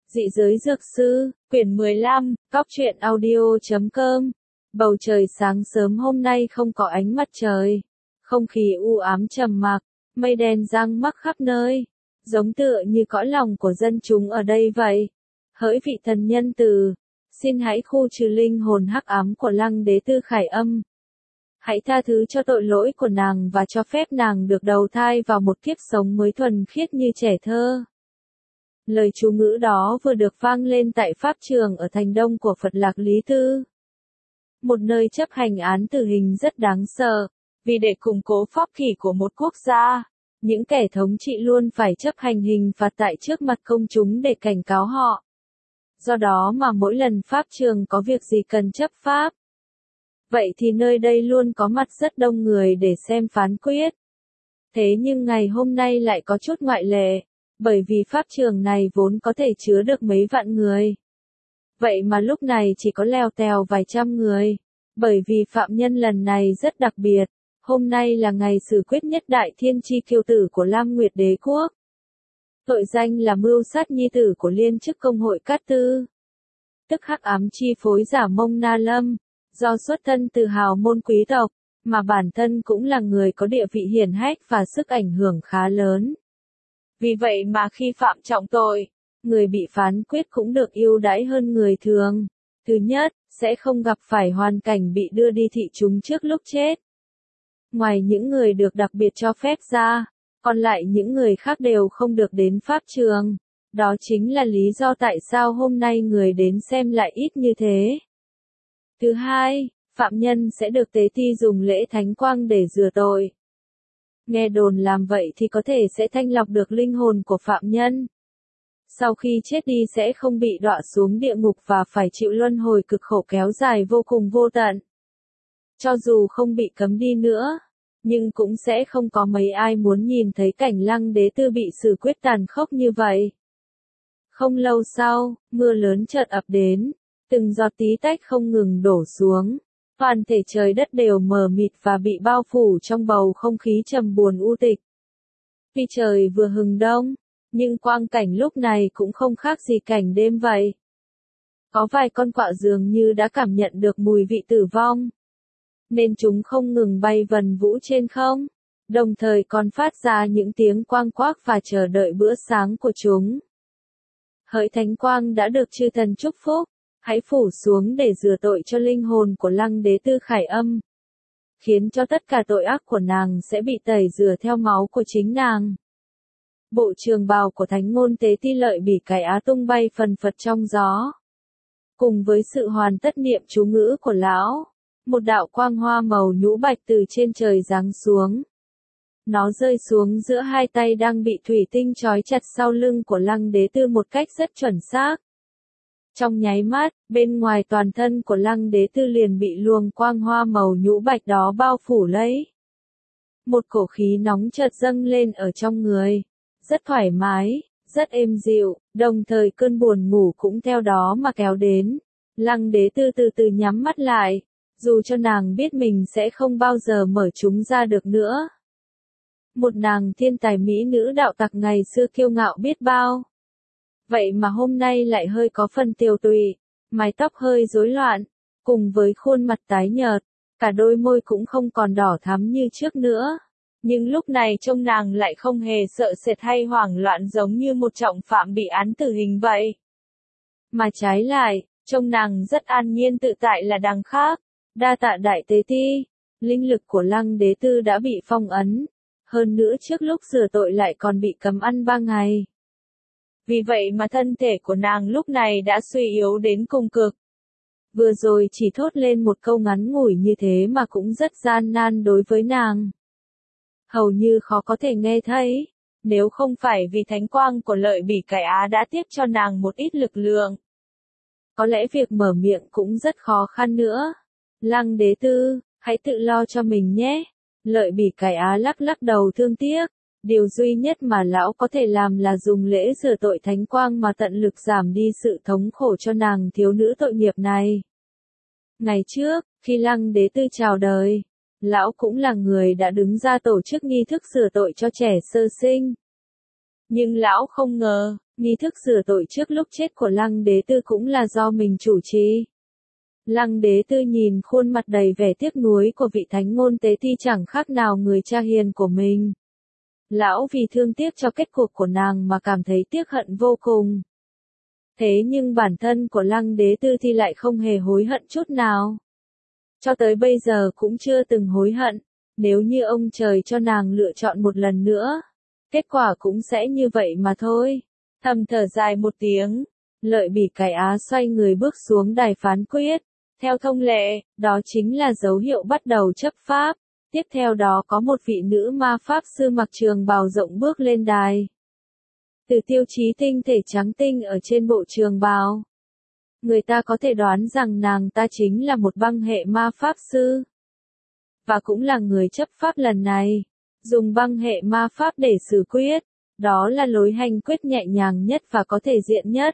Dị giới dược sư, quyển 15, cóc truyện audio.com. Bầu trời sáng sớm hôm nay không có ánh mặt trời. Không khí u ám trầm mặc, mây đen giăng mắc khắp nơi. Giống tựa như cõi lòng của dân chúng ở đây vậy. Hỡi vị thần nhân từ, xin hãy khu trừ linh hồn hắc ám của Lăng Đế Tư Khải Âm. Hãy tha thứ cho tội lỗi của nàng và cho phép nàng được đầu thai vào một kiếp sống mới thuần khiết như trẻ thơ. Lời chú ngữ đó vừa được vang lên tại pháp trường ở thành đông của Phật Lạc Lý Tư. Một nơi chấp hành án tử hình rất đáng sợ, vì để củng cố pháp kỷ của một quốc gia, những kẻ thống trị luôn phải chấp hành hình phạt tại trước mặt công chúng để cảnh cáo họ. Do đó mà mỗi lần pháp trường có việc gì cần chấp pháp, vậy thì nơi đây luôn có mặt rất đông người để xem phán quyết. Thế nhưng ngày hôm nay lại có chút ngoại lệ, bởi vì pháp trường này vốn có thể chứa được mấy vạn người. Vậy mà lúc này chỉ có lèo tèo vài trăm người, bởi vì phạm nhân lần này rất đặc biệt, hôm nay là ngày xử quyết nhất đại thiên chi kiêu tử của Lam Nguyệt Đế Quốc. Tội danh là mưu sát nhi tử của liên chức công hội Cát Tư, tức hắc ám chi phối giả Mông Na Lâm, do xuất thân từ hào môn quý tộc, mà bản thân cũng là người có địa vị hiển hách và sức ảnh hưởng khá lớn. Vì vậy mà khi phạm trọng tội, người bị phán quyết cũng được ưu đãi hơn người thường. Thứ nhất, sẽ không gặp phải hoàn cảnh bị đưa đi thị chúng trước lúc chết. Ngoài những người được đặc biệt cho phép ra, còn lại những người khác đều không được đến pháp trường. Đó chính là lý do tại sao hôm nay người đến xem lại ít như thế. Thứ hai, phạm nhân sẽ được tế ti dùng lễ thánh quang để rửa tội. Nghe đồn làm vậy thì có thể sẽ thanh lọc được linh hồn của phạm nhân. Sau khi chết đi sẽ không bị đọa xuống địa ngục và phải chịu luân hồi cực khổ kéo dài vô cùng vô tận. Cho dù không bị cấm đi nữa, nhưng cũng sẽ không có mấy ai muốn nhìn thấy cảnh Lăng Đế Tư bị xử quyết tàn khốc như vậy. Không lâu sau, mưa lớn chợt ập đến, từng giọt tí tách không ngừng đổ xuống. Toàn thể trời đất đều mờ mịt và bị bao phủ trong bầu không khí trầm buồn u tịch. Tuy trời vừa hừng đông, nhưng quang cảnh lúc này cũng không khác gì cảnh đêm vậy. Có vài con quạ dường như đã cảm nhận được mùi vị tử vong, nên chúng không ngừng bay vần vũ trên không, đồng thời còn phát ra những tiếng quang quác và chờ đợi bữa sáng của chúng. Hỡi thánh quang đã được chư thần chúc phúc, hãy phủ xuống để rửa tội cho linh hồn của Lăng Đế Tư Khải Âm, khiến cho tất cả tội ác của nàng sẽ bị tẩy rửa theo máu của chính nàng. Bộ trường bào của thánh ngôn tế ti lợi bỉ cải á tung bay phần phật trong gió. Cùng với sự hoàn tất niệm chú ngữ của lão, một đạo quang hoa màu nhũ bạch từ trên trời giáng xuống. Nó rơi xuống giữa hai tay đang bị thủy tinh trói chặt sau lưng của Lăng Đế Tư một cách rất chuẩn xác. Trong nháy mắt, bên ngoài toàn thân của Lăng Đế Tư liền bị luồng quang hoa màu nhũ bạch đó bao phủ lấy. Một cổ khí nóng chợt dâng lên ở trong người, rất thoải mái, rất êm dịu, đồng thời cơn buồn ngủ cũng theo đó mà kéo đến. Lăng Đế Tư từ từ nhắm mắt lại, dù cho nàng biết mình sẽ không bao giờ mở chúng ra được nữa. Một nàng thiên tài mỹ nữ đạo tặc ngày xưa kiêu ngạo biết bao. Vậy mà hôm nay lại hơi có phần tiều tụy, mái tóc hơi rối loạn, cùng với khuôn mặt tái nhợt, cả đôi môi cũng không còn đỏ thắm như trước nữa. Nhưng lúc này trông nàng lại không hề sợ sệt hay hoảng loạn giống như một trọng phạm bị án tử hình vậy. Mà trái lại, trông nàng rất an nhiên tự tại là đằng khác. Đa tạ đại tế ti, linh lực của Lăng Đế Tư đã bị phong ấn. Hơn nữa trước lúc rửa tội lại còn bị cấm ăn 3 ngày. Vì vậy mà thân thể của nàng lúc này đã suy yếu đến cùng cực. Vừa rồi chỉ thốt lên một câu ngắn ngủi như thế mà cũng rất gian nan đối với nàng. Hầu như khó có thể nghe thấy, nếu không phải vì thánh quang của lợi bỉ cải á đã tiếp cho nàng một ít lực lượng. Có lẽ việc mở miệng cũng rất khó khăn nữa. Lăng Đế Tư, hãy tự lo cho mình nhé. Lợi bỉ cải á lắc lắc đầu thương tiếc. Điều duy nhất mà lão có thể làm là dùng lễ rửa tội thánh quang mà tận lực giảm đi sự thống khổ cho nàng thiếu nữ tội nghiệp này. Ngày trước, khi Lăng Đế Tư chào đời, lão cũng là người đã đứng ra tổ chức nghi thức rửa tội cho trẻ sơ sinh. Nhưng lão không ngờ, Nghi thức rửa tội trước lúc chết của Lăng Đế Tư cũng là do mình chủ trì. Lăng Đế Tư nhìn khuôn mặt đầy vẻ tiếc nuối của vị thánh ngôn tế thi chẳng khác nào người cha hiền của mình. Lão vì thương tiếc cho kết cục của nàng mà cảm thấy tiếc hận vô cùng. Thế nhưng bản thân của Lăng Đế Tư thì lại không hề hối hận chút nào. Cho tới bây giờ cũng chưa từng hối hận, nếu như ông trời cho nàng lựa chọn một lần nữa, kết quả cũng sẽ như vậy mà thôi. Thầm thở dài một tiếng, Lợi Bỉ Cái Á xoay người bước xuống đài phán quyết. Theo thông lệ, đó chính là dấu hiệu bắt đầu chấp pháp. Tiếp theo đó có một vị nữ ma pháp sư mặc trường bào rộng bước lên đài. Từ tiêu chí tinh thể trắng tinh ở trên bộ trường bào, người ta có thể đoán rằng nàng ta chính là một băng hệ ma pháp sư. Và cũng là người chấp pháp lần này. Dùng băng hệ ma pháp để xử quyết, đó là lối hành quyết nhẹ nhàng nhất và có thể diện nhất.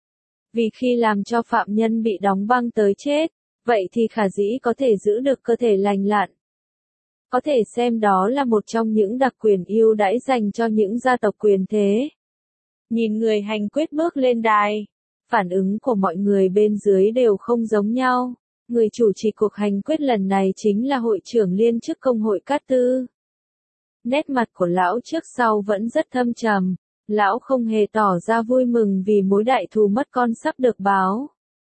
Vì khi làm cho phạm nhân bị đóng băng tới chết, vậy thì khả dĩ có thể giữ được cơ thể lành lặn. Có thể xem đó là một trong những đặc quyền ưu đãi dành cho những gia tộc quyền thế. Nhìn người hành quyết bước lên đài, phản ứng của mọi người bên dưới đều không giống nhau. Người chủ trì cuộc hành quyết lần này chính là hội trưởng liên chức công hội Cát Tư. Nét mặt của lão trước sau vẫn rất thâm trầm, lão không hề tỏ ra vui mừng vì mối đại thù mất con sắp được báo.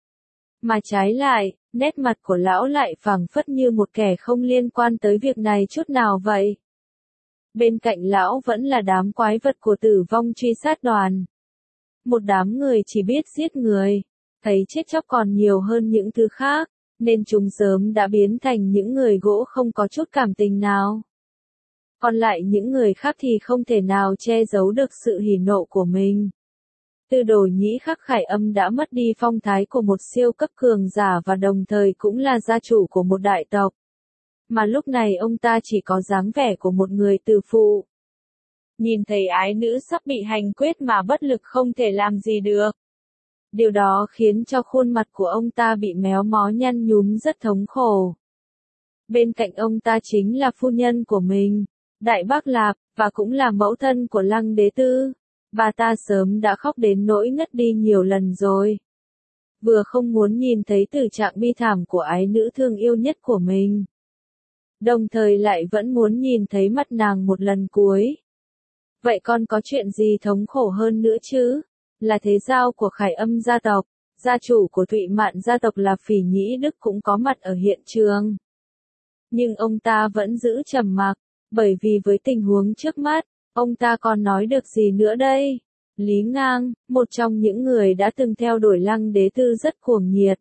Mà trái lại, nét mặt của lão lại phảng phất như một kẻ không liên quan tới việc này chút nào vậy. Bên cạnh lão vẫn là đám quái vật của Tử Vong Truy Sát Đoàn. Một đám người chỉ biết giết người, thấy chết chóc còn nhiều hơn những thứ khác, nên chúng sớm đã biến thành những người gỗ không có chút cảm tình nào. Còn lại những người khác thì không thể nào che giấu được sự hỉ nộ của mình. Tư Đồ Nhĩ Khắc Khải Âm đã mất đi phong thái của một siêu cấp cường giả và đồng thời cũng là gia chủ của một đại tộc. Mà lúc này ông ta chỉ có dáng vẻ của một người từ phụ. Nhìn thấy ái nữ sắp bị hành quyết mà bất lực không thể làm gì được. Điều đó khiến cho khuôn mặt của ông ta bị méo mó nhăn nhúm rất thống khổ. Bên cạnh ông ta chính là phu nhân của mình, Đại Bác Lạp, và cũng là mẫu thân của Lăng Đế Tư. Bà ta sớm đã khóc đến nỗi ngất đi nhiều lần rồi. Vừa không muốn nhìn thấy tử trạng bi thảm của ái nữ thương yêu nhất của mình, đồng thời lại vẫn muốn nhìn thấy mặt nàng một lần cuối. Vậy còn có chuyện gì thống khổ hơn nữa chứ? Là thế giao của Khải Âm gia tộc, gia chủ của Thụy Mạn gia tộc là Phỉ Nhĩ Đức cũng có mặt ở hiện trường. Nhưng ông ta vẫn giữ trầm mặc, bởi vì với tình huống trước mắt, ông ta còn nói được gì nữa đây? Lý Ngang, một trong những người đã từng theo đuổi Lăng Đế Tư rất cuồng nhiệt.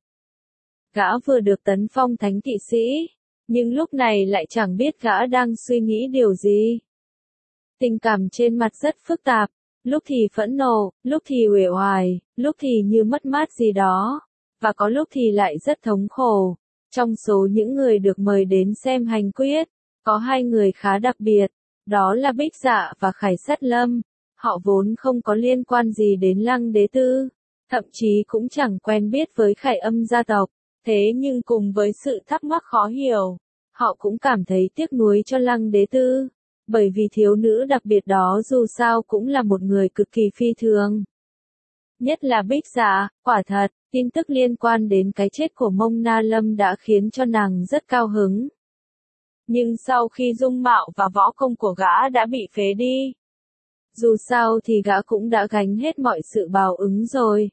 Gã vừa được tấn phong thánh kỵ sĩ, nhưng lúc này lại chẳng biết gã đang suy nghĩ điều gì. Tình cảm trên mặt rất phức tạp, lúc thì phẫn nộ, lúc thì uể oải, lúc thì như mất mát gì đó, và có lúc thì lại rất thống khổ. Trong số những người được mời đến xem hành quyết, có hai người khá đặc biệt, đó là Bích Dạ và Khải Sát Lâm. Họ vốn không có liên quan gì đến Lăng Đế Tư, thậm chí cũng chẳng quen biết với Khải Âm gia tộc, thế nhưng cùng với sự thắc mắc khó hiểu, họ cũng cảm thấy tiếc nuối cho Lăng Đế Tư, bởi vì thiếu nữ đặc biệt đó dù sao cũng là một người cực kỳ phi thường. Nhất là Bích Dạ, quả thật, tin tức liên quan đến cái chết của Mông Na Lâm đã khiến cho nàng rất cao hứng. Nhưng sau khi dung mạo và võ công của gã đã bị phế đi, dù sao thì gã cũng đã gánh hết mọi sự báo ứng rồi.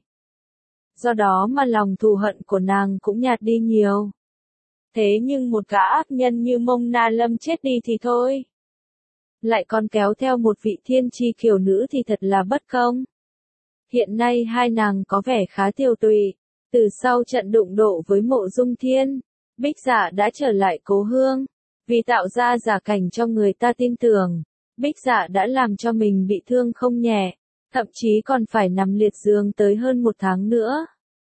Do đó mà lòng thù hận của nàng cũng nhạt đi nhiều. Thế nhưng một gã ác nhân như Mông Na Lâm chết đi thì thôi, lại còn kéo theo một vị thiên chi kiều nữ thì thật là bất công. Hiện nay hai nàng có vẻ khá tiêu tụy. Từ sau trận đụng độ với Mộ Dung Thiên, Bích Dạ đã trở lại cố hương. Vì tạo ra giả cảnh cho người ta tin tưởng, Bích Dạ đã làm cho mình bị thương không nhẹ, thậm chí còn phải nằm liệt giường tới hơn 1 tháng nữa.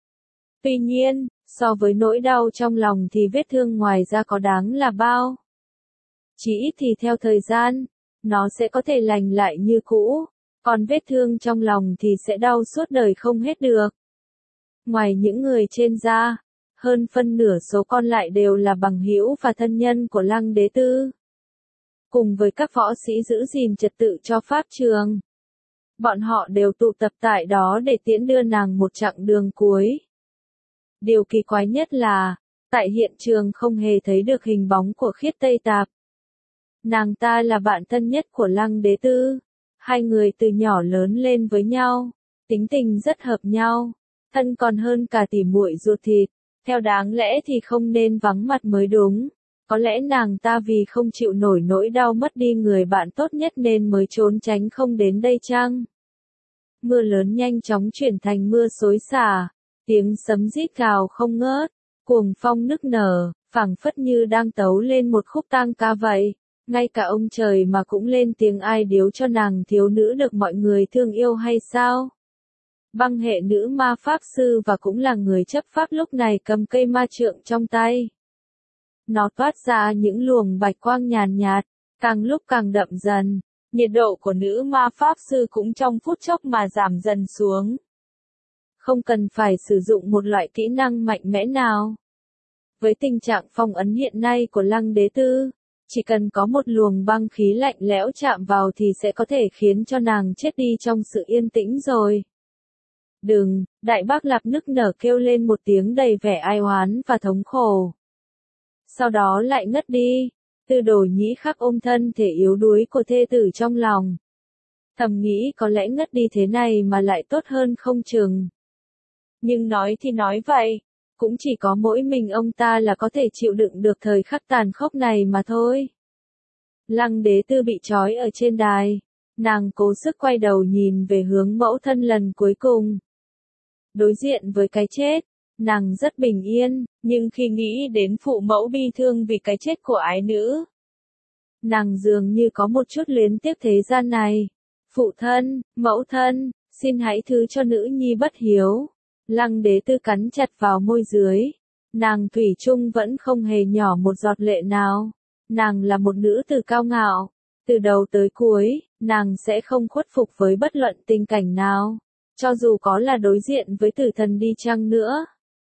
Tuy nhiên, so với nỗi đau trong lòng thì vết thương ngoài ra có đáng là bao. Chỉ ít thì theo thời gian, nó sẽ có thể lành lại như cũ, còn vết thương trong lòng thì sẽ đau suốt đời không hết được. Ngoài những người trên ra, hơn phân nửa số còn lại đều là bằng hữu và thân nhân của Lăng Đế Tư, cùng với các võ sĩ giữ gìn trật tự cho pháp trường. Bọn họ đều tụ tập tại đó để tiễn đưa nàng một chặng đường cuối. Điều kỳ quái nhất là, tại hiện trường không hề thấy được hình bóng của Khiết Tây Tạp. Nàng ta là bạn thân nhất của Lăng Đế Tư. Hai người từ nhỏ lớn lên với nhau, tính tình rất hợp nhau, thân còn hơn cả tỉ muội ruột thịt. Theo đáng lẽ thì không nên vắng mặt mới đúng. Có lẽ nàng ta vì không chịu nổi nỗi đau mất đi người bạn tốt nhất nên mới trốn tránh không đến đây chăng? Mưa lớn nhanh chóng chuyển thành mưa xối xả, tiếng sấm rít gào không ngớt, cuồng phong nức nở, phảng phất như đang tấu lên một khúc tang ca vậy. Ngay cả ông trời mà cũng lên tiếng ai điếu cho nàng thiếu nữ được mọi người thương yêu hay sao? Băng hệ nữ ma pháp sư và cũng là người chấp pháp lúc này cầm cây ma trượng trong tay. Nó toát ra những luồng bạch quang nhàn nhạt, càng lúc càng đậm dần. Nhiệt độ của nữ ma pháp sư cũng trong phút chốc mà giảm dần xuống. Không cần phải sử dụng một loại kỹ năng mạnh mẽ nào. Với tình trạng phong ấn hiện nay của Lăng Đế Tư, chỉ cần có một luồng băng khí lạnh lẽo chạm vào thì sẽ có thể khiến cho nàng chết đi trong sự yên tĩnh rồi. Đừng, Đại Bác Lạp nức nở kêu lên một tiếng đầy vẻ ai oán và thống khổ. Sau đó lại ngất đi. Tư Đồ Nhĩ Khắc ôm thân thể yếu đuối của thê tử trong lòng. Thầm nghĩ có lẽ ngất đi thế này mà lại tốt hơn không chừng. Nhưng nói thì nói vậy, cũng chỉ có mỗi mình ông ta là có thể chịu đựng được thời khắc tàn khốc này mà thôi. Lăng Đế Tư bị trói ở trên đài, nàng cố sức quay đầu nhìn về hướng mẫu thân lần cuối cùng. Đối diện với cái chết, nàng rất bình yên, nhưng khi nghĩ đến phụ mẫu bi thương vì cái chết của ái nữ, nàng dường như có một chút luyến tiếc thế gian này. Phụ thân, mẫu thân, xin hãy thứ cho nữ nhi bất hiếu. Lăng Đế Tư cắn chặt vào môi dưới. Nàng thủy chung vẫn không hề nhỏ một giọt lệ nào. Nàng là một nữ tử cao ngạo. Từ đầu tới cuối, nàng sẽ không khuất phục với bất luận tình cảnh nào. Cho dù có là đối diện với tử thần đi chăng nữa.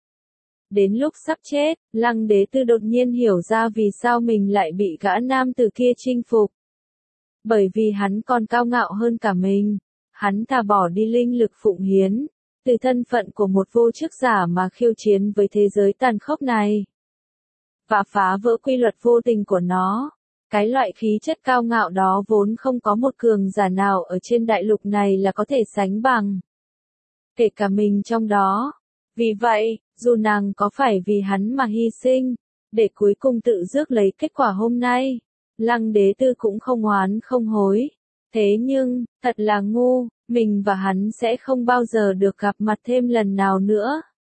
Đến lúc sắp chết, Lăng Đế Tư đột nhiên hiểu ra vì sao mình lại bị gã nam tử kia chinh phục. Bởi vì hắn còn cao ngạo hơn cả mình. Hắn thà bỏ đi linh lực phụng hiến, từ thân phận của một vô chức giả mà khiêu chiến với thế giới tàn khốc này. Và phá vỡ quy luật vô tình của nó. Cái loại khí chất cao ngạo đó vốn không có một cường giả nào ở trên đại lục này là có thể sánh bằng. Kể cả mình trong đó. Vì vậy, dù nàng có phải vì hắn mà hy sinh, để cuối cùng tự rước lấy kết quả hôm nay, Lăng Đế Tư cũng không oán không hối. Thế nhưng, thật là ngu, mình và hắn sẽ không bao giờ được gặp mặt thêm lần nào nữa.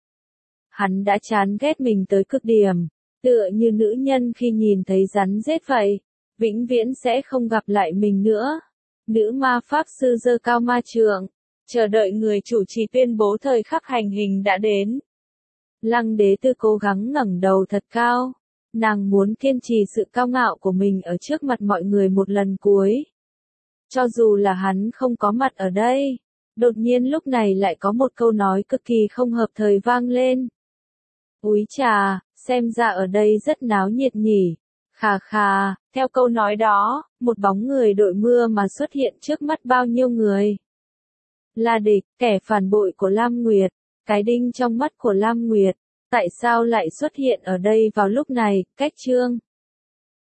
Hắn đã chán ghét mình tới cực điểm, tựa như nữ nhân khi nhìn thấy rắn rết vậy, vĩnh viễn sẽ không gặp lại mình nữa. Nữ ma pháp sư giơ cao ma trượng, chờ đợi người chủ trì tuyên bố thời khắc hành hình đã đến. Lăng Đế Tư cố gắng ngẩng đầu thật cao. Nàng muốn kiên trì sự cao ngạo của mình ở trước mặt mọi người một lần cuối. Cho dù là hắn không có mặt ở đây. Đột nhiên lúc này lại có một câu nói cực kỳ không hợp thời vang lên. Úi chà, xem ra ở đây rất náo nhiệt nhỉ. Khà khà, theo câu nói đó, một bóng người đội mưa mà xuất hiện trước mắt bao nhiêu người. Là địch, kẻ phản bội của Lam Nguyệt, cái đinh trong mắt của Lam Nguyệt. Tại sao lại xuất hiện ở đây vào lúc này? Cách chương